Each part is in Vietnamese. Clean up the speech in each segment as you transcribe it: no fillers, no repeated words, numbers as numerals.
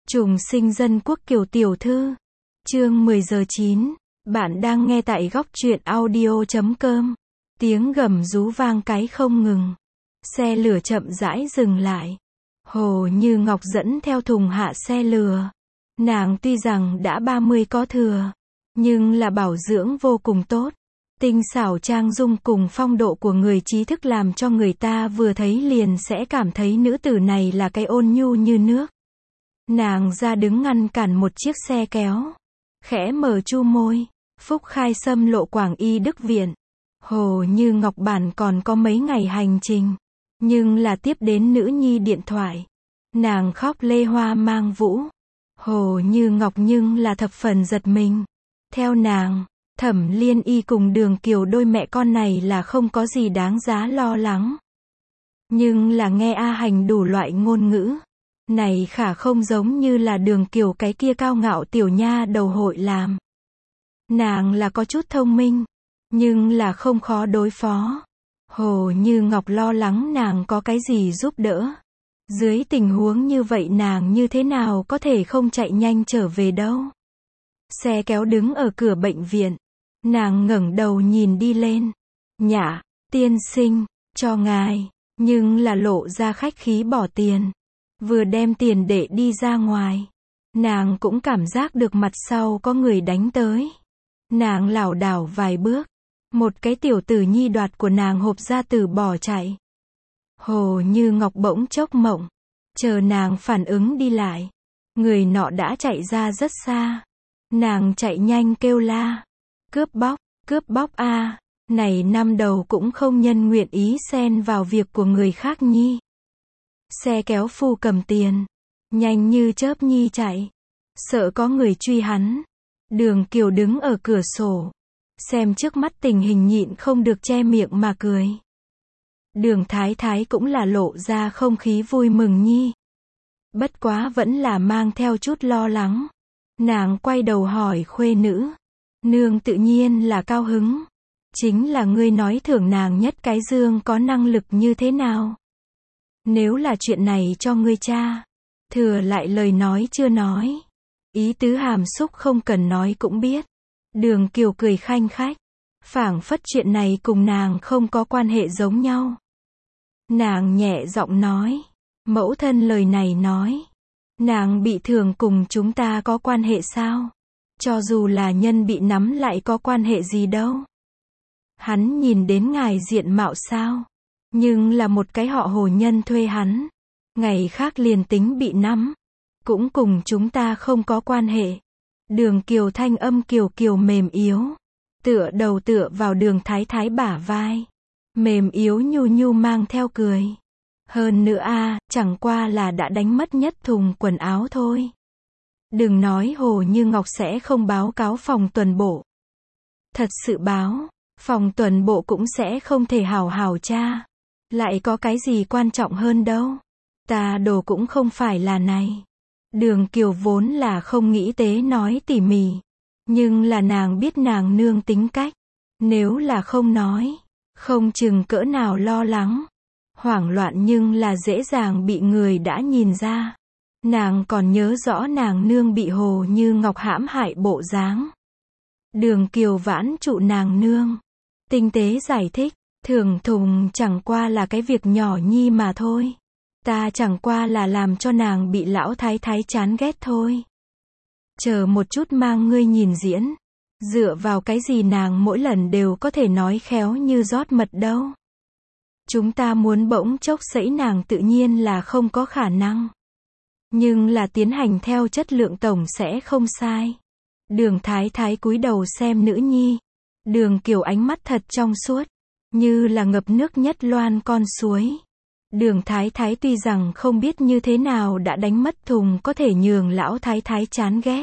Trùng sinh dân quốc Kiều tiểu thư. Chương 10 giờ 9. Bạn đang nghe tại góc truyện audio.com. Tiếng gầm rú vang cái không ngừng. Xe lửa chậm rãi dừng lại. Hồ Như Ngọc dẫn theo Thùng hạ xe lửa. Nàng tuy rằng đã 30 có thừa, nhưng là bảo dưỡng vô cùng tốt. Tinh xảo trang dung cùng phong độ của người trí thức làm cho người ta vừa thấy liền sẽ cảm thấy nữ tử này là cái ôn nhu như nước. Nàng ra đứng ngăn cản một chiếc xe kéo. Khẽ mở chu môi. Phúc khai xâm lộ Quảng Y Đức Viện. Hồ Như Ngọc bản còn có mấy ngày hành trình. Nhưng là tiếp đến nữ nhi điện thoại. Nàng khóc lê hoa mang vũ. Hồ Như Ngọc nhưng là thập phần giật mình. Theo nàng, Thẩm Liên Y cùng Đường Kiều đôi mẹ con này là không có gì đáng giá lo lắng. Nhưng là nghe A Hành đủ loại ngôn ngữ. Này khả không giống như là Đường Kiều cái kia cao ngạo tiểu nha đầu hội làm. Nàng là có chút thông minh, nhưng là không khó đối phó. Hồ Như Ngọc lo lắng nàng có cái gì giúp đỡ. Dưới tình huống như vậy nàng như thế nào có thể không chạy nhanh trở về đâu. Xe kéo đứng ở cửa bệnh viện. Nàng ngẩng đầu nhìn đi lên. Nhã, tiên sinh, cho ngài. Nhưng là lộ ra khách khí bỏ tiền. Vừa đem tiền để đi ra ngoài. Nàng cũng cảm giác được mặt sau có người đánh tới. Nàng lảo đảo vài bước. Một cái tiểu tử nhi đoạt của nàng hộp ra từ bỏ chạy. Hồ Như Ngọc bỗng chốc mộng. Chờ nàng phản ứng đi lại. Người nọ đã chạy ra rất xa. Nàng chạy nhanh kêu la. Cướp bóc a. Này năm đầu cũng không nhân nguyện ý xen vào việc của người khác nhi. Xe kéo phu cầm tiền. Nhanh như chớp nhi chạy. Sợ có người truy hắn. Đường Kiều đứng ở cửa sổ. Xem trước mắt tình hình nhịn không được che miệng mà cười. Đường Thái Thái cũng là lộ ra không khí vui mừng nhi. Bất quá vẫn là mang theo chút lo lắng. Nàng quay đầu hỏi khuê nữ. Nương tự nhiên là cao hứng. Chính là ngươi nói thưởng nàng nhất cái dương có năng lực như thế nào? Nếu là chuyện này cho ngươi cha. Thừa lại lời nói chưa nói. Ý tứ hàm xúc không cần nói cũng biết. Đường Kiều cười khanh khách. Phảng phất chuyện này cùng nàng không có quan hệ giống nhau. Nàng nhẹ giọng nói. Mẫu thân lời này nói. Nàng bị thưởng cùng chúng ta có quan hệ sao? Cho dù là nhân bị nắm lại có quan hệ gì đâu. Hắn nhìn đến ngài diện mạo sao? Nhưng là một cái họ Hồ nhân thuê hắn. Ngày khác liền tính bị nắm. Cũng cùng chúng ta không có quan hệ. Đường Kiều thanh âm kiều kiều mềm yếu. Tựa đầu tựa vào Đường Thái Thái bả vai. Mềm yếu nhu nhu mang theo cười. Hơn nữa chẳng qua là đã đánh mất nhất thùng quần áo thôi. Đừng nói Hồ Như Ngọc sẽ không báo cáo phòng tuần bộ. Thật sự báo, phòng tuần bộ cũng sẽ không thể hào hào tra. Lại có cái gì quan trọng hơn đâu. Ta đồ cũng không phải là này. Đường Kiều vốn là không nghĩ tế nói tỉ mỉ. Nhưng là nàng biết nàng nương tính cách. Nếu là không nói, không chừng cỡ nào lo lắng. Hoảng loạn nhưng là dễ dàng bị người đã nhìn ra. Nàng còn nhớ rõ nàng nương bị Hồ Như Ngọc hãm hại bộ dáng. Đường Kiều vãn trụ nàng nương. Tinh tế giải thích, thưởng thùng chẳng qua là cái việc nhỏ nhi mà thôi. Ta chẳng qua là làm cho nàng bị lão thái thái chán ghét thôi. Chờ một chút mang ngươi nhìn diễn. Dựa vào cái gì nàng mỗi lần đều có thể nói khéo như rót mật đâu. Chúng ta muốn bỗng chốc sẫy nàng tự nhiên là không có khả năng. Nhưng là tiến hành theo chất lượng tổng sẽ không sai. Đường Thái Thái cúi đầu xem nữ nhi. Đường Kiều ánh mắt thật trong suốt. Như là ngập nước nhất loan con suối. Đường Thái Thái tuy rằng không biết như thế nào đã đánh mất thùng có thể nhường lão Thái Thái chán ghét.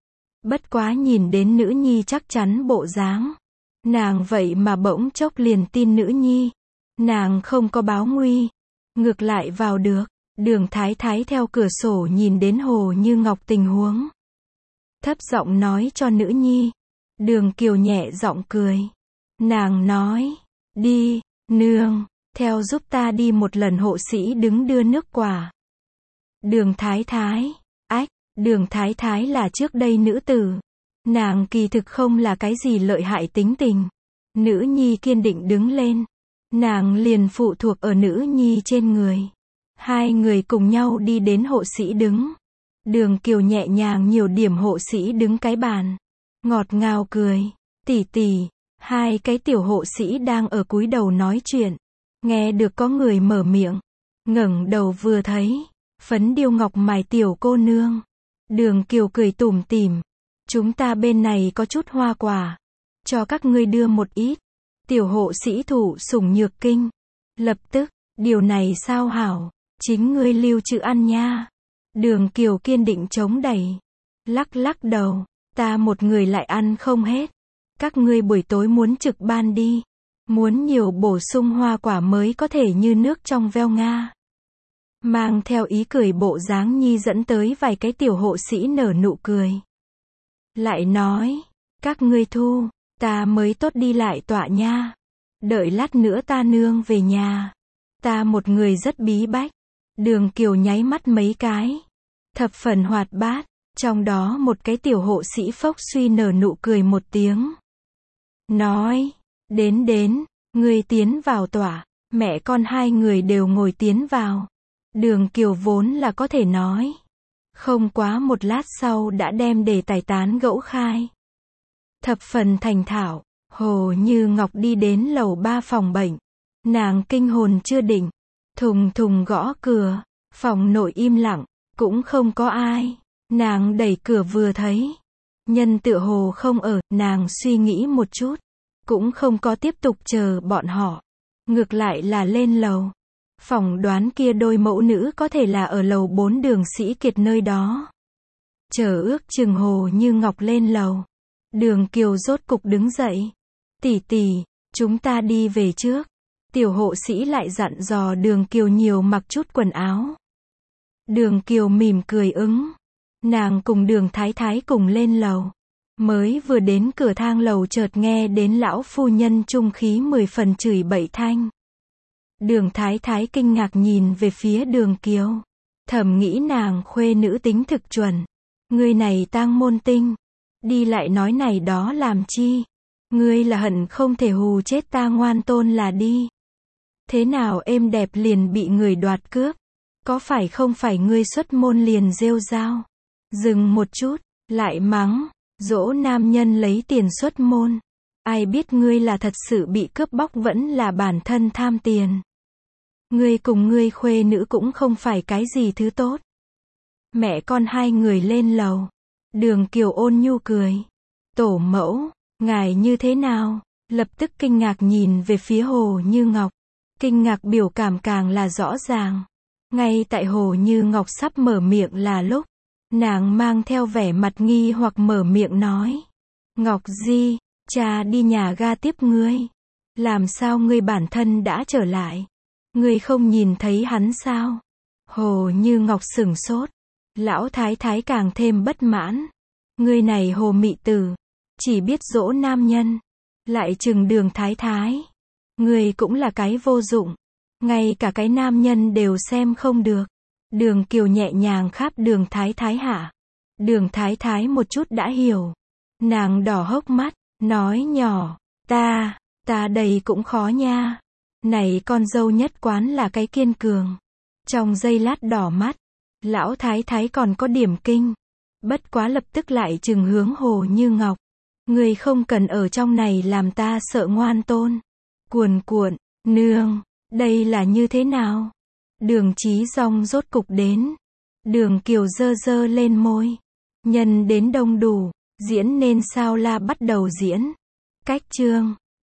Bất quá nhìn đến nữ nhi chắc chắn bộ dáng. Nàng vậy mà bỗng chốc liền tin nữ nhi. Nàng không có báo nguy. Ngược lại vào được. Đường Thái Thái theo cửa sổ nhìn đến Hồ Như Ngọc tình huống. Thấp giọng nói cho nữ nhi. Đường Kiều nhẹ giọng cười. Nàng nói. Đi, nương. Theo giúp ta đi một lần hộ sĩ đứng đưa nước quả. Đường Thái Thái. Đường Thái Thái là trước đây nữ tử. Nàng kỳ thực không là cái gì lợi hại tính tình. Nữ nhi kiên định đứng lên. Nàng liền phụ thuộc ở nữ nhi trên người. Hai người cùng nhau đi đến hộ sĩ đứng. Đường Kiều nhẹ nhàng nhiều điểm hộ sĩ đứng cái bàn. Ngọt ngào cười. Tỷ tỷ. Hai cái tiểu hộ sĩ đang ở cúi đầu nói chuyện. Nghe được có người mở miệng. Ngẩng đầu vừa thấy. Phấn điêu ngọc mài tiểu cô nương. Đường Kiều cười tủm tỉm. Chúng ta bên này có chút hoa quả. Cho các ngươi đưa một ít. Tiểu hộ sĩ thụ sủng nhược kinh. Lập tức, điều này sao hảo. Chính ngươi lưu trữ ăn nha. Đường Kiều kiên định chống đẩy. Lắc lắc đầu. Ta một người lại ăn không hết. Các ngươi buổi tối muốn trực ban đi. Muốn nhiều bổ sung hoa quả mới có thể như nước trong veo Nga. Mang theo ý cười bộ dáng nhi dẫn tới vài cái tiểu hộ sĩ nở nụ cười. Lại nói, các ngươi thu, ta mới tốt đi lại tọa nha. Đợi lát nữa ta nương về nhà. Ta một người rất bí bách. Đường Kiều nháy mắt mấy cái. Thập phần hoạt bát. Trong đó một cái tiểu hộ sĩ phốc suy nở nụ cười một tiếng. Nói, đến, ngươi tiến vào tọa. Mẹ con hai người đều ngồi tiến vào. Đường Kiều vốn là có thể nói. Không quá một lát sau đã đem đề tài tán gẫu khai. Thập phần thành thạo, Hồ Như Ngọc đi đến lầu 3 phòng bệnh. Nàng kinh hồn chưa định. Thùng thùng gõ cửa. Phòng nội im lặng, cũng không có ai. Nàng đẩy cửa vừa thấy. Nhân tựa hồ không ở, nàng suy nghĩ một chút. Cũng không có tiếp tục chờ bọn họ. Ngược lại là lên lầu. Phỏng đoán kia đôi mẫu nữ có thể là ở lầu 4 Đường Sĩ Kiệt nơi đó. Chờ ước chừng Hồ Như Ngọc lên lầu. Đường Kiều rốt cục đứng dậy. Tỷ tỷ, chúng ta đi về trước. Tiểu hộ sĩ lại dặn dò Đường Kiều nhiều mặc chút quần áo. Đường Kiều mỉm cười ứng. Nàng cùng Đường Thái Thái cùng lên lầu. Mới vừa đến cửa thang lầu chợt nghe đến lão phu nhân trung khí 10 phần chửi bậy thanh. Đường Thái Thái kinh ngạc nhìn về phía Đường Kiều. Thầm nghĩ nàng khuê nữ tính thực chuẩn. Ngươi này tang môn tinh. Đi lại nói này đó làm chi. Ngươi là hận không thể hù chết ta ngoan tôn là đi. Thế nào êm đẹp liền bị người đoạt cướp. Có phải không phải ngươi xuất môn liền rêu rao. Dừng một chút, lại mắng. Dỗ nam nhân lấy tiền xuất môn. Ai biết ngươi là thật sự bị cướp bóc vẫn là bản thân tham tiền. Ngươi cùng ngươi khuê nữ cũng không phải cái gì thứ tốt. Mẹ con hai người lên lầu. Đường Kiều ôn nhu cười. Tổ mẫu, ngài như thế nào? Lập tức kinh ngạc nhìn về phía Hồ Như Ngọc. Kinh ngạc biểu cảm càng là rõ ràng. Ngay tại Hồ Như Ngọc sắp mở miệng là lúc. Nàng mang theo vẻ mặt nghi hoặc mở miệng nói. Ngọc Di, cha đi nhà ga tiếp ngươi. Làm sao ngươi bản thân đã trở lại? Ngươi không nhìn thấy hắn sao? Hồ Như Ngọc sửng sốt. Lão Thái Thái càng thêm bất mãn. Ngươi này hồ mị tử. Chỉ biết dỗ nam nhân. Lại chừng Đường Thái Thái. Ngươi cũng là cái vô dụng. Ngay cả cái nam nhân đều xem không được. Đường Kiều nhẹ nhàng kháp Đường Thái Thái hạ. Đường Thái Thái một chút đã hiểu. Nàng đỏ hốc mắt, nói nhỏ. Ta đây cũng khó nha. Này con dâu nhất quán là cái kiên cường. Trong giây lát đỏ mắt. Lão Thái Thái còn có điểm kinh. Bất quá lập tức lại chừng hướng Hồ Như Ngọc. Người không cần ở trong này làm ta sợ ngoan tôn. Cuồn cuộn, nương, đây là như thế nào? Đường Chí Dong rốt cục đến. Đường Kiều dơ dơ lên môi. Nhân đến đông đủ, diễn nên sao la bắt đầu diễn. Cách chương